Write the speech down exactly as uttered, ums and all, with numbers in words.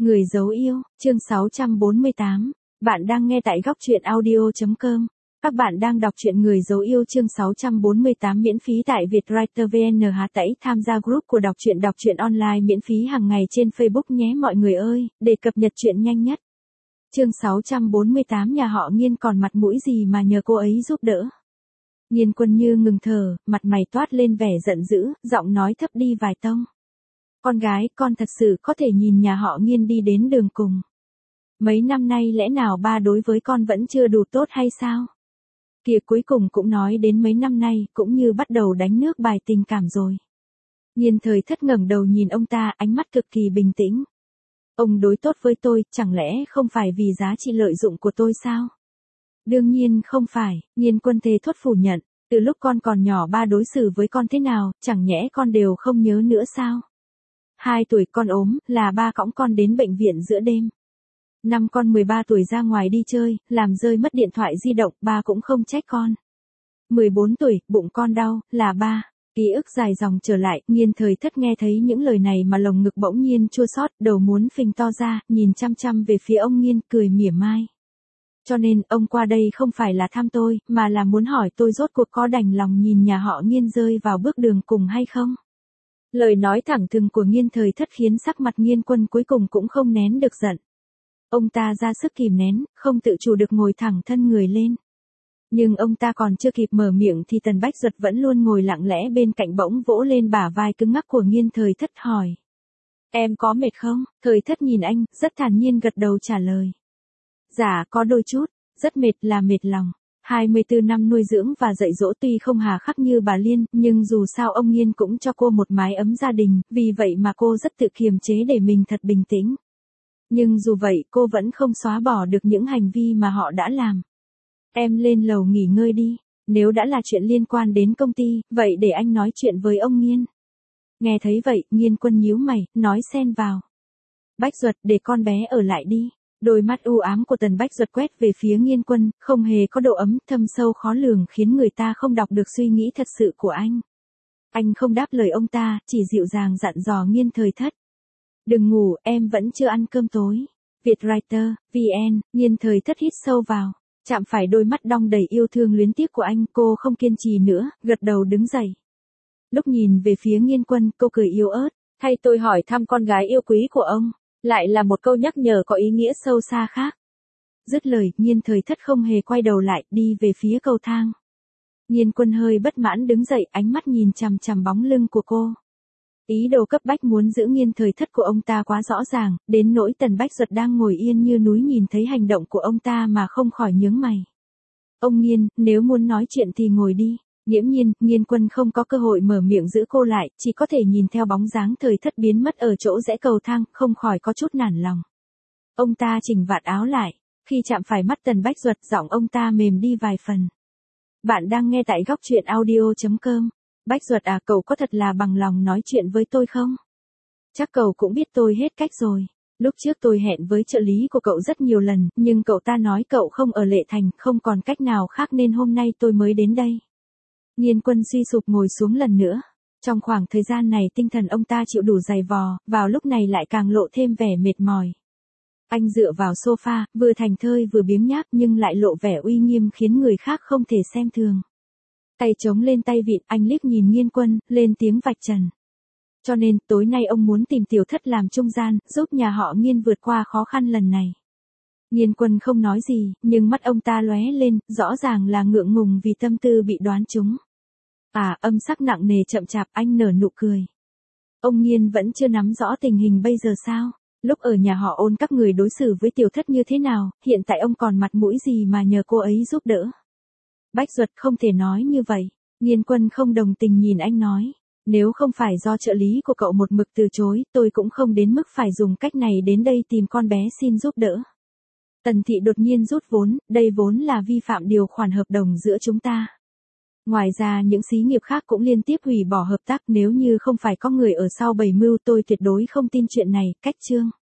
Người dấu yêu, chương sáu trăm bốn mươi tám. Bạn đang nghe tại góc truyện audio.com. Các bạn đang đọc truyện Người dấu yêu chương sáu trăm bốn mươi tám miễn phí tại Vietwriter vê en hát tẩy tham gia group của đọc truyện đọc truyện online miễn phí hàng ngày trên Facebook nhé mọi người ơi, để cập nhật truyện nhanh nhất. Chương sáu trăm bốn mươi tám nhà họ Nghiên còn mặt mũi gì mà nhờ cô ấy giúp đỡ. Nghiên Quân như ngừng thở, mặt mày toát lên vẻ giận dữ, giọng nói thấp đi vài tông. Con gái, con thật sự có thể nhìn nhà họ Nghiên đi đến đường cùng. Mấy năm nay lẽ nào ba đối với con vẫn chưa đủ tốt hay sao? Kìa cuối cùng cũng nói đến mấy năm nay, cũng như bắt đầu đánh nước bài tình cảm rồi. Nghiên Thời Thất ngẩng đầu nhìn ông ta, ánh mắt cực kỳ bình tĩnh. Ông đối tốt với tôi, chẳng lẽ không phải vì giá trị lợi dụng của tôi sao? Đương nhiên không phải, Nghiên Quân thề thốt phủ nhận. Từ lúc con còn nhỏ ba đối xử với con thế nào, chẳng nhẽ con đều không nhớ nữa sao? Hai tuổi con ốm, là ba cõng con đến bệnh viện giữa đêm. Năm con mười ba tuổi ra ngoài đi chơi, làm rơi mất điện thoại di động, ba cũng không trách con. mười bốn tuổi, bụng con đau, là ba. Ký ức dài dòng trở lại, Nghiên Thời Thất nghe thấy những lời này mà lồng ngực bỗng nhiên chua xót, đầu muốn phình to ra, nhìn chăm chăm về phía ông Nghiên, cười mỉa mai. Cho nên, ông qua đây không phải là thăm tôi, mà là muốn hỏi tôi rốt cuộc có đành lòng nhìn nhà họ Nghiên rơi vào bước đường cùng hay không? Lời nói thẳng thừng của Nghiên Thời Thất khiến sắc mặt Nghiên Quân cuối cùng cũng không nén được giận. Ông ta ra sức kìm nén, không tự chủ được ngồi thẳng thân người lên. Nhưng ông ta còn chưa kịp mở miệng thì Tần Bách Duật vẫn luôn ngồi lặng lẽ bên cạnh bỗng vỗ lên bả vai cứng ngắc của Nghiên Thời Thất hỏi. Em có mệt không? Thời Thất nhìn anh, rất thản nhiên gật đầu trả lời. Dạ, có đôi chút, rất mệt là mệt lòng. hai mươi tư năm nuôi dưỡng và dạy dỗ tuy không hà khắc như bà Liên, nhưng dù sao ông Nghiên cũng cho cô một mái ấm gia đình, vì vậy mà cô rất tự kiềm chế để mình thật bình tĩnh. Nhưng dù vậy cô vẫn không xóa bỏ được những hành vi mà họ đã làm. Em lên lầu nghỉ ngơi đi, nếu đã là chuyện liên quan đến công ty, vậy để anh nói chuyện với ông Nghiên. Nghe thấy vậy, Nghiên Quân nhíu mày, nói xen vào. Bách Duật, để con bé ở lại đi. Đôi mắt u ám của Tần Bách Duật quét về phía Nghiên Quân, không hề có độ ấm, thâm sâu khó lường khiến người ta không đọc được suy nghĩ thật sự của anh. Anh không đáp lời ông ta, chỉ dịu dàng dặn dò Nghiên Thời Thất. Đừng ngủ, em vẫn chưa ăn cơm tối. Vietwriter, vê en, Nghiên Thời Thất hít sâu vào. Chạm phải đôi mắt đong đầy yêu thương luyến tiếc của anh, cô không kiên trì nữa, gật đầu đứng dậy. Lúc nhìn về phía Nghiên Quân, cô cười yếu ớt. Hay tôi hỏi thăm con gái yêu quý của ông? Lại là một câu nhắc nhở có ý nghĩa sâu xa khác. Dứt lời, Nghiên Thời Thất không hề quay đầu lại, đi về phía cầu thang. Nghiên Quân hơi bất mãn đứng dậy, ánh mắt nhìn chằm chằm bóng lưng của cô. Ý đồ cấp bách muốn giữ Nghiên Thời Thất của ông ta quá rõ ràng, đến nỗi Tần Bách Duật đang ngồi yên như núi nhìn thấy hành động của ông ta mà không khỏi nhướng mày. Ông Nghiên, nếu muốn nói chuyện thì ngồi đi. Nghiễm nhiên, Nghiên Quân không có cơ hội mở miệng giữ cô lại, chỉ có thể nhìn theo bóng dáng Thời Thất biến mất ở chỗ rẽ cầu thang, không khỏi có chút nản lòng. Ông ta chỉnh vạt áo lại, khi chạm phải mắt Tần Bách Duật, giọng ông ta mềm đi vài phần. Bạn đang nghe tại góc truyện audio.com. Bách Duật à, cậu có thật là bằng lòng nói chuyện với tôi không? Chắc cậu cũng biết tôi hết cách rồi. Lúc trước tôi hẹn với trợ lý của cậu rất nhiều lần, nhưng cậu ta nói cậu không ở Lệ Thành, không còn cách nào khác nên hôm nay tôi mới đến đây. Nghiên Quân suy sụp ngồi xuống lần nữa. Trong khoảng thời gian này tinh thần ông ta chịu đủ dày vò, vào lúc này lại càng lộ thêm vẻ mệt mỏi. Anh dựa vào sofa, vừa thành thơi vừa biếng nhác nhưng lại lộ vẻ uy nghiêm khiến người khác không thể xem thường. Tay chống lên tay vịn, anh liếc nhìn Nghiên Quân, lên tiếng vạch trần. Cho nên, tối nay ông muốn tìm Tiểu Thất làm trung gian, giúp nhà họ Nghiên vượt qua khó khăn lần này. Nghiên Quân không nói gì, nhưng mắt ông ta lóe lên, rõ ràng là ngượng ngùng vì tâm tư bị đoán trúng. À, âm sắc nặng nề chậm chạp, anh nở nụ cười. Ông Nghiên vẫn chưa nắm rõ tình hình bây giờ sao? Lúc ở nhà họ Ôn các người đối xử với Tiểu Thất như thế nào, hiện tại ông còn mặt mũi gì mà nhờ cô ấy giúp đỡ? Bách Duật không thể nói như vậy. Nghiên Quân không đồng tình nhìn anh nói. Nếu không phải do trợ lý của cậu một mực từ chối, tôi cũng không đến mức phải dùng cách này đến đây tìm con bé xin giúp đỡ. Tần Thị đột nhiên rút vốn, đây vốn là vi phạm điều khoản hợp đồng giữa chúng ta. Ngoài ra những xí nghiệp khác cũng liên tiếp hủy bỏ hợp tác, nếu như không phải có người ở sau bày mưu tôi tuyệt đối không tin chuyện này, cách chương.